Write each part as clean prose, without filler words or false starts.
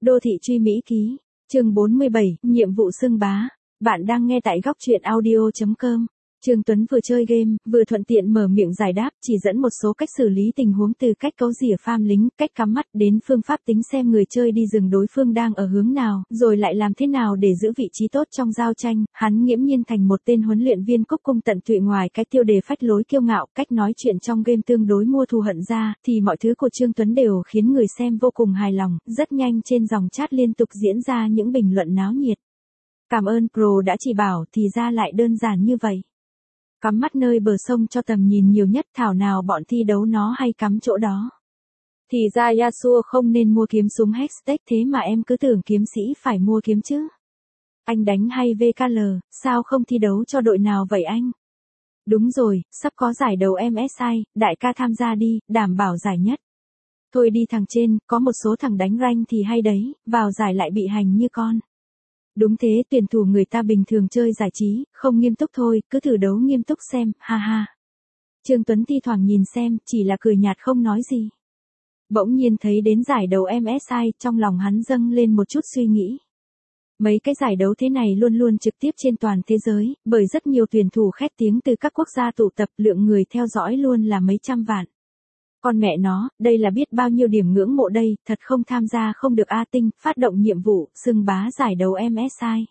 Đô thị truy Mỹ ký, chương 47, nhiệm vụ xưng bá. Bạn đang nghe tại góc truyện audio.com. Trương Tuấn vừa chơi game, vừa thuận tiện mở miệng giải đáp, chỉ dẫn một số cách xử lý tình huống từ cách cấu rỉa farm lính, cách cắm mắt đến phương pháp tính xem người chơi đi rừng đối phương đang ở hướng nào, rồi lại làm thế nào để giữ vị trí tốt trong giao tranh. Hắn nghiễm nhiên thành một tên huấn luyện viên cúc cung tận tụy, ngoài cái tiêu đề phách lối kiêu ngạo, cách nói chuyện trong game tương đối mua thù hận ra, thì mọi thứ của Trương Tuấn đều khiến người xem vô cùng hài lòng. Rất nhanh trên dòng chat liên tục diễn ra những bình luận náo nhiệt. Cảm ơn Pro đã chỉ bảo, thì ra lại đơn giản như vậy. Cắm mắt nơi bờ sông cho tầm nhìn nhiều nhất, thảo nào bọn thi đấu nó hay cắm chỗ đó. Thì ra Yasuo không nên mua kiếm súng Hextech, thế mà em cứ tưởng kiếm sĩ phải mua kiếm chứ. Anh đánh hay VKL, sao không thi đấu cho đội nào vậy anh? Đúng rồi, sắp có giải đấu MSI, đại ca tham gia đi, đảm bảo giải nhất. Thôi đi thằng trên, có một số thằng đánh rank thì hay đấy, vào giải lại bị hành như con. Đúng thế, tuyển thủ người ta bình thường chơi giải trí, không nghiêm túc thôi, cứ thử đấu nghiêm túc xem, ha ha. Trương Tuấn thi thoảng nhìn xem, chỉ là cười nhạt không nói gì. Bỗng nhiên thấy đến giải đấu MSI, trong lòng hắn dâng lên một chút suy nghĩ. Mấy cái giải đấu thế này luôn luôn trực tiếp trên toàn thế giới, bởi rất nhiều tuyển thủ khét tiếng từ các quốc gia tụ tập, lượng người theo dõi luôn là mấy trăm vạn. Con mẹ nó, đây là biết bao nhiêu điểm ngưỡng mộ đây, thật không tham gia không được A Tinh, phát động nhiệm vụ, xưng bá giải đấu MSI.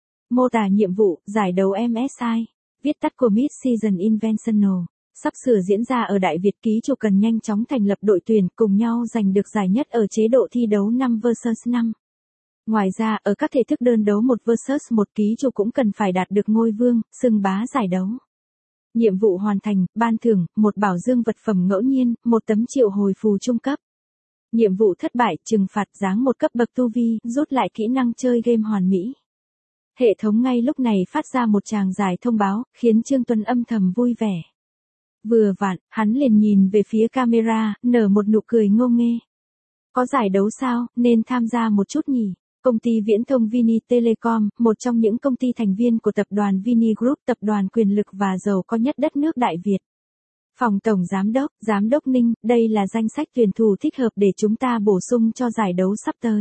Mô tả nhiệm vụ, giải đấu MSI, viết tắt của Mid-Season Invitational, sắp sửa diễn ra ở Đại Việt, ký chủ cần nhanh chóng thành lập đội tuyển, cùng nhau giành được giải nhất ở chế độ thi đấu 5 vs 5. Ngoài ra, ở các thể thức đơn đấu 1 vs 1, ký chủ cũng cần phải đạt được ngôi vương, xưng bá giải đấu. Nhiệm vụ hoàn thành, ban thưởng, một bảo dương vật phẩm ngẫu nhiên, một tấm triệu hồi phù trung cấp. Nhiệm vụ thất bại, trừng phạt giáng một cấp bậc tu vi, rút lại kỹ năng chơi game hoàn mỹ. Hệ thống ngay lúc này phát ra một tràng dài thông báo, khiến Trương Tuấn âm thầm vui vẻ. Vừa vặn, hắn liền nhìn về phía camera, nở một nụ cười ngô nghê. Có giải đấu sao, nên tham gia một chút nhỉ? Công ty viễn thông Vini Telecom, một trong những công ty thành viên của tập đoàn Vini Group, tập đoàn quyền lực và giàu có nhất đất nước Đại Việt. Phòng Tổng Giám đốc Ninh, đây là danh sách tuyển thủ thích hợp để chúng ta bổ sung cho giải đấu sắp tới.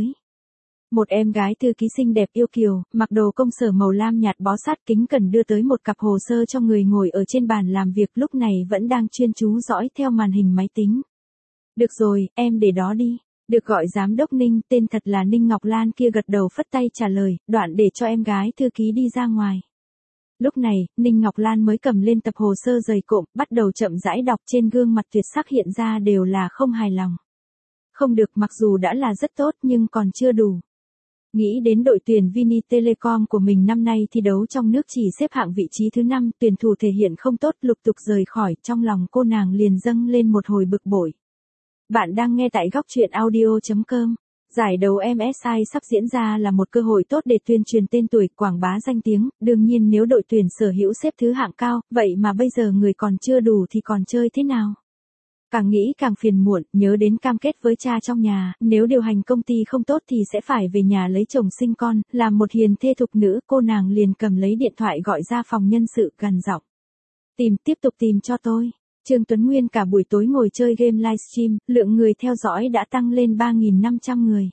Một em gái thư ký xinh đẹp yêu kiều, mặc đồ công sở màu lam nhạt bó sát kính cẩn đưa tới một cặp hồ sơ cho người ngồi ở trên bàn làm việc, lúc này vẫn đang chuyên chú dõi theo màn hình máy tính. Được rồi, em để đó đi. Được gọi giám đốc Ninh, tên thật là Ninh Ngọc Lan kia gật đầu phất tay trả lời, đoạn để cho em gái thư ký đi ra ngoài. Lúc này, Ninh Ngọc Lan mới cầm lên tập hồ sơ dày cộm, bắt đầu chậm rãi đọc, trên gương mặt tuyệt sắc hiện ra đều là không hài lòng. Không được, mặc dù đã là rất tốt nhưng còn chưa đủ. Nghĩ đến đội tuyển Vini Telecom của mình năm nay thi đấu trong nước chỉ xếp hạng vị trí thứ 5, tuyển thủ thể hiện không tốt, lục tục rời khỏi, trong lòng cô nàng liền dâng lên một hồi bực bội. Bạn đang nghe tại góc truyện audio.com. Giải đấu MSI sắp diễn ra là một cơ hội tốt để tuyên truyền tên tuổi, quảng bá danh tiếng, đương nhiên nếu đội tuyển sở hữu xếp thứ hạng cao, vậy mà bây giờ người còn chưa đủ thì còn chơi thế nào? Càng nghĩ càng phiền muộn, nhớ đến cam kết với cha trong nhà, nếu điều hành công ty không tốt thì sẽ phải về nhà lấy chồng sinh con, làm một hiền thê thục nữ, cô nàng liền cầm lấy điện thoại gọi ra phòng nhân sự, gằn giọng. Tiếp tục tìm cho tôi. Trương Tuấn Nguyên cả buổi tối ngồi chơi game livestream, lượng người theo dõi đã tăng lên 3.500 người.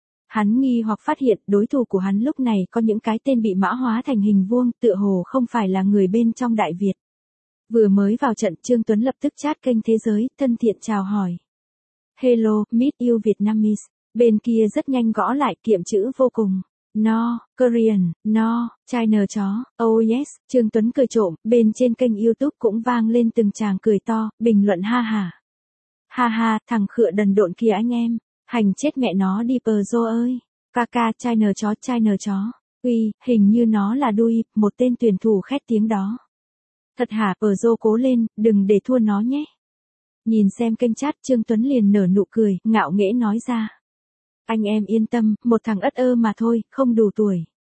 Hắn nghi hoặc phát hiện đối thủ của hắn lúc này có những cái tên bị mã hóa thành hình vuông, tựa hồ không phải là người bên trong Đại Việt. Vừa mới vào trận, Trương Tuấn lập tức chat kênh Thế Giới, thân thiện chào hỏi. Hello, meet you Vietnamese. Bên kia rất nhanh gõ lại, kiệm chữ vô cùng. No, Korean, no, China chó, oh yes, Trương Tuấn cười trộm, bên trên kênh YouTube cũng vang lên từng tràng cười to, bình luận ha ha. Ha ha, thằng khựa đần độn kia anh em, hành chết mẹ nó đi Pro ơi. Kaka, China chó, uy, hình như nó là Dui, một tên tuyển thủ khét tiếng đó. Thật hả, Pro cố lên, đừng để thua nó nhé. Nhìn xem kênh chat, Trương Tuấn liền nở nụ cười, ngạo nghễ nói ra. Anh em yên tâm, một thằng ất ơ mà thôi, không đủ tuổi.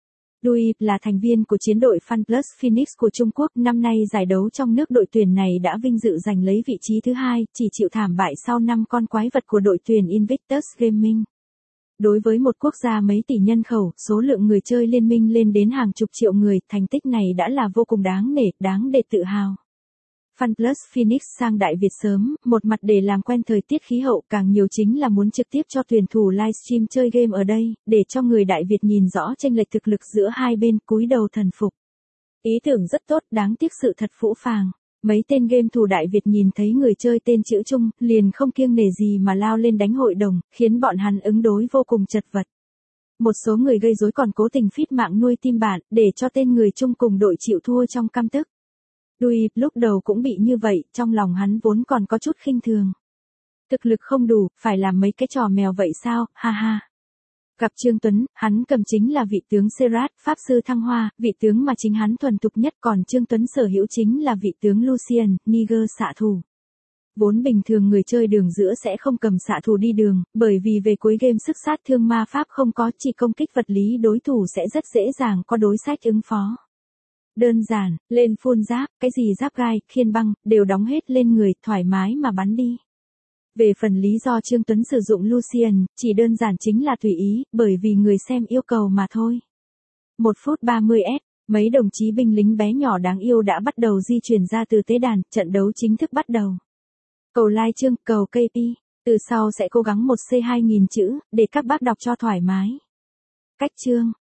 Dui là thành viên của chiến đội FunPlus Phoenix của Trung Quốc, năm nay giải đấu trong nước đội tuyển này đã vinh dự giành lấy vị trí thứ 2, chỉ chịu thảm bại sau 5 con quái vật của đội tuyển Invictus Gaming. Đối với một quốc gia mấy tỷ nhân khẩu, số lượng người chơi liên minh lên đến hàng chục triệu người, thành tích này đã là vô cùng đáng nể, đáng để tự hào. Fan Plus Phoenix sang Đại Việt sớm, một mặt để làm quen thời tiết khí hậu, càng nhiều chính là muốn trực tiếp cho tuyển thủ livestream chơi game ở đây, để cho người Đại Việt nhìn rõ chênh lệch thực lực giữa hai bên, cúi đầu thần phục. Ý tưởng rất tốt, đáng tiếc sự thật phũ phàng. Mấy tên game thủ Đại Việt nhìn thấy người chơi tên chữ Trung, liền không kiêng nể gì mà lao lên đánh hội đồng, khiến bọn hắn ứng đối vô cùng chật vật. Một số người gây rối còn cố tình feed mạng nuôi tim bạn, để cho tên người Trung cùng đội chịu thua trong căm tức. Dui, lúc đầu cũng bị như vậy, trong lòng hắn vốn còn có chút khinh thường. Thực lực không đủ, phải làm mấy cái trò mèo vậy sao, ha ha. Gặp Trương Tuấn, hắn cầm chính là vị tướng Serat, Pháp Sư Thăng Hoa, vị tướng mà chính hắn thuần thục nhất, còn Trương Tuấn sở hữu chính là vị tướng Lucian, Niger xạ thủ. Vốn bình thường người chơi đường giữa sẽ không cầm xạ thủ đi đường, bởi vì về cuối game sức sát thương ma pháp không có, chỉ công kích vật lý đối thủ sẽ rất dễ dàng có đối sách ứng phó. Đơn giản, lên full giáp, cái gì giáp gai, khiên băng, đều đóng hết lên người, thoải mái mà bắn đi. Về phần lý do Trương Tuấn sử dụng Lucian, chỉ đơn giản chính là tùy ý, bởi vì người xem yêu cầu mà thôi. 1 phút 30s, mấy đồng chí binh lính bé nhỏ đáng yêu đã bắt đầu di chuyển ra từ tế đàn, trận đấu chính thức bắt đầu. Cầu like chương, cầu KP, từ sau sẽ cố gắng 1C2000 chữ, để các bác đọc cho thoải mái. Cách chương.